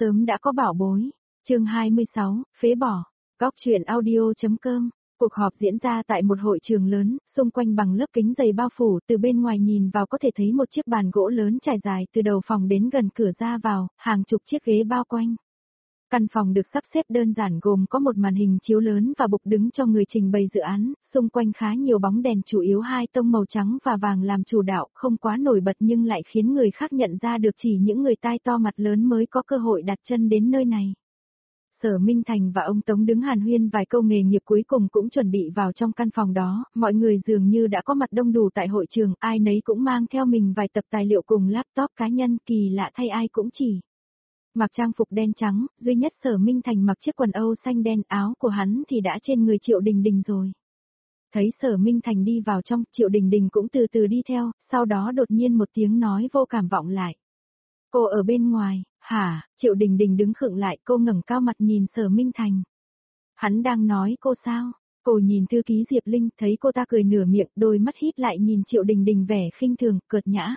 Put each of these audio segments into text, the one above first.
sớm đã có bảo bối. Chương 26, phế bỏ. Góc truyện audio.com. Cuộc họp diễn ra tại một hội trường lớn, xung quanh bằng lớp kính dày bao phủ, từ bên ngoài nhìn vào có thể thấy một chiếc bàn gỗ lớn trải dài từ đầu phòng đến gần cửa ra vào, hàng chục chiếc ghế bao quanh. Căn phòng được sắp xếp đơn giản gồm có một màn hình chiếu lớn và bục đứng cho người trình bày dự án, xung quanh khá nhiều bóng đèn chủ yếu hai tông màu trắng và vàng làm chủ đạo, không quá nổi bật nhưng lại khiến người khác nhận ra được chỉ những người tai to mặt lớn mới có cơ hội đặt chân đến nơi này. Sở Minh Thành và ông Tống đứng hàn huyên vài câu nghề nghiệp cuối cùng cũng chuẩn bị vào trong căn phòng đó, mọi người dường như đã có mặt đông đủ tại hội trường, ai nấy cũng mang theo mình vài tập tài liệu cùng laptop cá nhân, kỳ lạ thay ai cũng chỉ mặc trang phục đen trắng, duy nhất Sở Minh Thành mặc chiếc quần âu xanh đen, áo của hắn thì đã trên người Triệu Đình Đình rồi. Thấy Sở Minh Thành đi vào trong, Triệu Đình Đình cũng từ từ đi theo, sau đó đột nhiên một tiếng nói vô cảm vọng lại. Cô ở bên ngoài, hả? Triệu Đình Đình đứng khựng lại, cô ngẩng cao mặt nhìn Sở Minh Thành. Hắn đang nói cô sao? Cô nhìn thư ký Diệp Linh, thấy cô ta cười nửa miệng, đôi mắt híp lại nhìn Triệu Đình Đình vẻ khinh thường, cợt nhã.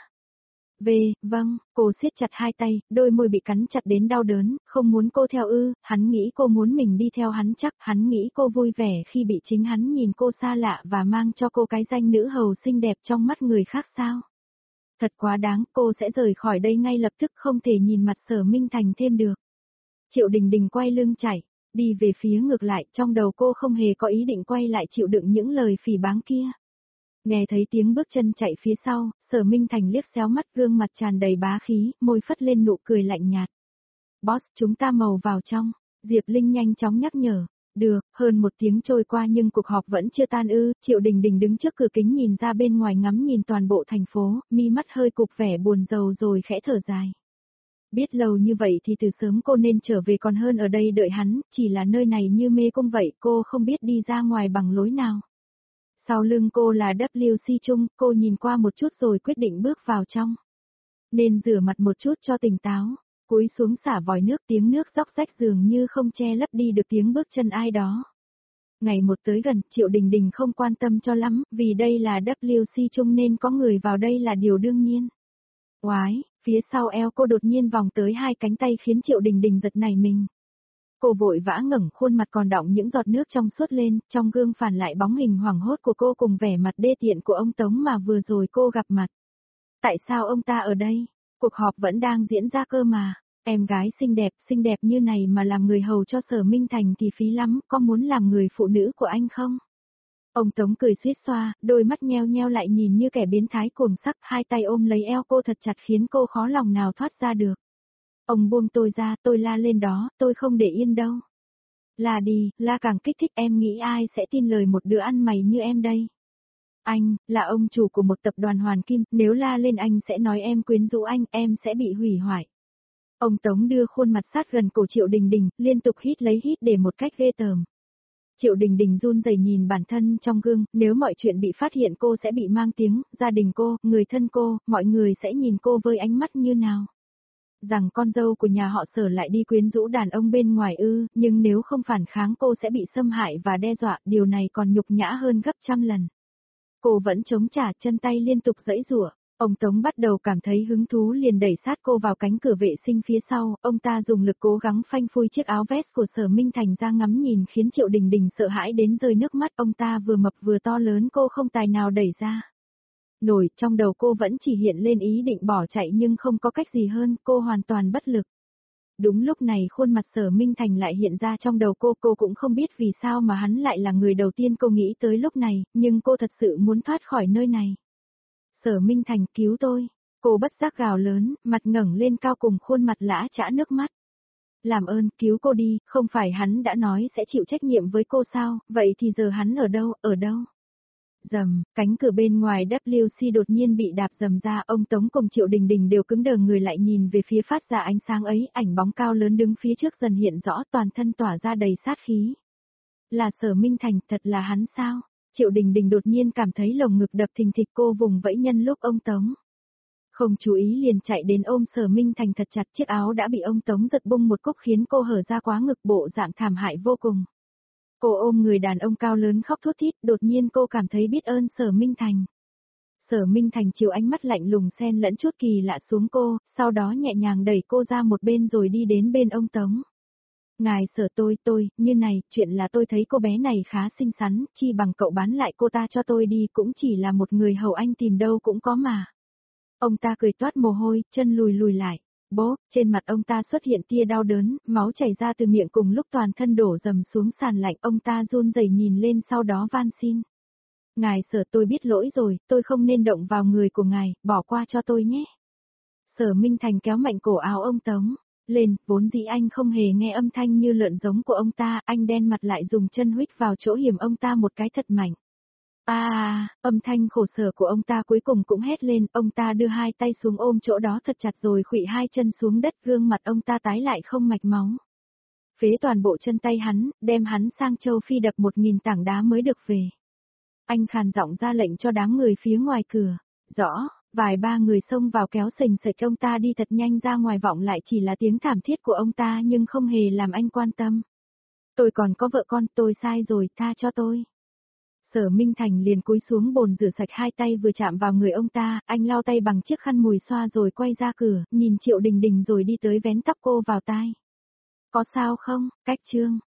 Vâng, cô siết chặt hai tay, đôi môi bị cắn chặt đến đau đớn, không muốn cô theo ư, hắn nghĩ cô muốn mình đi theo hắn chắc, hắn nghĩ cô vui vẻ khi bị chính hắn nhìn cô xa lạ và mang cho cô cái danh nữ hầu xinh đẹp trong mắt người khác sao? Thật quá đáng, cô sẽ rời khỏi đây ngay lập tức, không thể nhìn mặt Sở Minh Thành thêm được. Triệu Đình Đình quay lưng chạy, đi về phía ngược lại, trong đầu cô không hề có ý định quay lại chịu đựng những lời phỉ báng kia. Nghe thấy tiếng bước chân chạy phía sau, Sở Minh Thành liếc xéo mắt, gương mặt tràn đầy bá khí, môi phất lên nụ cười lạnh nhạt. Boss, chúng ta màu vào trong, Diệp Linh nhanh chóng nhắc nhở. Được, hơn một tiếng trôi qua nhưng cuộc họp vẫn chưa tan ư, Triệu Đình Đình đứng trước cửa kính nhìn ra bên ngoài ngắm nhìn toàn bộ thành phố, mi mắt hơi cụp vẻ buồn rầu rồi khẽ thở dài. Biết lâu như vậy thì từ sớm cô nên trở về còn hơn ở đây đợi hắn, chỉ là nơi này như mê cung vậy, cô không biết đi ra ngoài bằng lối nào. Sau lưng cô là WC Trung, cô nhìn qua một chút rồi quyết định bước vào trong. Nên rửa mặt một chút cho tỉnh táo, cúi xuống xả vòi nước, tiếng nước róc rách dường như không che lấp đi được tiếng bước chân ai đó. Ngày một tới gần, Triệu Đình Đình không quan tâm cho lắm, vì đây là WC Trung nên có người vào đây là điều đương nhiên. Oái, phía sau eo cô đột nhiên vòng tới hai cánh tay khiến Triệu Đình Đình giật nảy mình. Cô vội vã ngẩng khuôn mặt còn đọng những giọt nước trong suốt lên, trong gương phản lại bóng hình hoảng hốt của cô cùng vẻ mặt đê tiện của ông Tống mà vừa rồi cô gặp mặt. Tại sao ông ta ở đây? Cuộc họp vẫn đang diễn ra cơ mà. Em gái xinh đẹp như này mà làm người hầu cho Sở Minh Thành thì phí lắm, có muốn làm người phụ nữ của anh không? Ông Tống cười suýt xoa, đôi mắt nheo nheo lại nhìn như kẻ biến thái cuồng sắc, hai tay ôm lấy eo cô thật chặt khiến cô khó lòng nào thoát ra được. Ông buông tôi ra, tôi la lên đó, tôi không để yên đâu. La đi, la càng kích thích, em nghĩ ai sẽ tin lời một đứa ăn mày như em đây? Anh, là ông chủ của một tập đoàn Hoàn Kim, nếu la lên anh sẽ nói em quyến rũ anh, em sẽ bị hủy hoại. Ông Tống đưa khuôn mặt sát gần cổ Triệu Đình Đình, liên tục hít lấy hít để một cách ghê tởm. Triệu Đình Đình run rẩy nhìn bản thân trong gương, nếu mọi chuyện bị phát hiện cô sẽ bị mang tiếng, gia đình cô, người thân cô, mọi người sẽ nhìn cô với ánh mắt như nào? Rằng con dâu của nhà họ Sở lại đi quyến rũ đàn ông bên ngoài ư, nhưng nếu không phản kháng cô sẽ bị xâm hại và đe dọa, điều này còn nhục nhã hơn gấp trăm lần. Cô vẫn chống trả, chân tay liên tục giãy giụa. Ông Tống bắt đầu cảm thấy hứng thú liền đẩy sát cô vào cánh cửa vệ sinh phía sau, ông ta dùng lực cố gắng phanh phui chiếc áo vest của Sở Minh Thành ra ngắm nhìn khiến Triệu Đình Đình sợ hãi đến rơi nước mắt, ông ta vừa mập vừa to lớn cô không tài nào đẩy ra. Nổi, trong đầu cô vẫn chỉ hiện lên ý định bỏ chạy nhưng không có cách gì hơn, cô hoàn toàn bất lực. Đúng lúc này khuôn mặt Sở Minh Thành lại hiện ra trong đầu cô cũng không biết vì sao mà hắn lại là người đầu tiên cô nghĩ tới lúc này, nhưng cô thật sự muốn thoát khỏi nơi này. Sở Minh Thành, cứu tôi. Cô bất giác gào lớn, mặt ngẩng lên cao cùng khuôn mặt lã chã nước mắt. Làm ơn, cứu cô đi, không phải hắn đã nói sẽ chịu trách nhiệm với cô sao, vậy thì giờ hắn ở đâu, ở đâu? Rầm, cánh cửa bên ngoài WC đột nhiên bị đạp rầm ra, ông Tống cùng Triệu Đình Đình đều cứng đờ người lại nhìn về phía phát ra ánh sáng ấy, ảnh bóng cao lớn đứng phía trước dần hiện rõ, toàn thân tỏa ra đầy sát khí. Là Sở Minh Thành, thật là hắn sao? Triệu Đình Đình đột nhiên cảm thấy lồng ngực đập thình thịch, cô vùng vẫy nhân lúc ông Tống không chú ý liền chạy đến ôm Sở Minh Thành thật chặt, chiếc áo đã bị ông Tống giật bung một cúc khiến cô hở ra quá ngực, bộ dạng thảm hại vô cùng. Cô ôm người đàn ông cao lớn khóc thút thít, đột nhiên cô cảm thấy biết ơn Sở Minh Thành. Sở Minh Thành chiều ánh mắt lạnh lùng xen lẫn chút kỳ lạ xuống cô, sau đó nhẹ nhàng đẩy cô ra một bên rồi đi đến bên ông Tống. Ngài Sở tôi, như này, chuyện là tôi thấy cô bé này khá xinh xắn, chi bằng cậu bán lại cô ta cho tôi đi, cũng chỉ là một người hầu anh tìm đâu cũng có mà. Ông ta cười toát mồ hôi, chân lùi lùi lại. Bố, trên mặt ông ta xuất hiện tia đau đớn, máu chảy ra từ miệng cùng lúc toàn thân đổ dầm xuống sàn lạnh, ông ta run rẩy nhìn lên sau đó van xin. Ngài Sở tôi biết lỗi rồi, tôi không nên động vào người của ngài, bỏ qua cho tôi nhé. Sở Minh Thành kéo mạnh cổ áo ông Tống lên, vốn dĩ anh không hề nghe âm thanh như lợn giống của ông ta, anh đen mặt lại dùng chân huých vào chỗ hiểm ông ta một cái thật mạnh. Âm thanh khổ sở của ông ta cuối cùng cũng hét lên, ông ta đưa hai tay xuống ôm chỗ đó thật chặt rồi khuỵu hai chân xuống đất, gương mặt ông ta tái lại không mạch máu. Phế toàn bộ chân tay hắn, đem hắn sang châu Phi đập 1000 tảng đá mới được về. Anh khàn giọng ra lệnh cho đám người phía ngoài cửa. Rõ, vài ba người xông vào kéo sềnh sệch ông ta đi thật nhanh ra ngoài, vọng lại chỉ là tiếng thảm thiết của ông ta nhưng không hề làm anh quan tâm. Tôi còn có vợ con, tôi sai rồi, tha cho tôi. Sở Minh Thành liền cúi xuống bồn rửa sạch hai tay vừa chạm vào người ông ta, anh lau tay bằng chiếc khăn mùi xoa rồi quay ra cửa, nhìn Triệu Đình Đình rồi đi tới vén tóc cô vào tai. Có sao không, Cách Trương?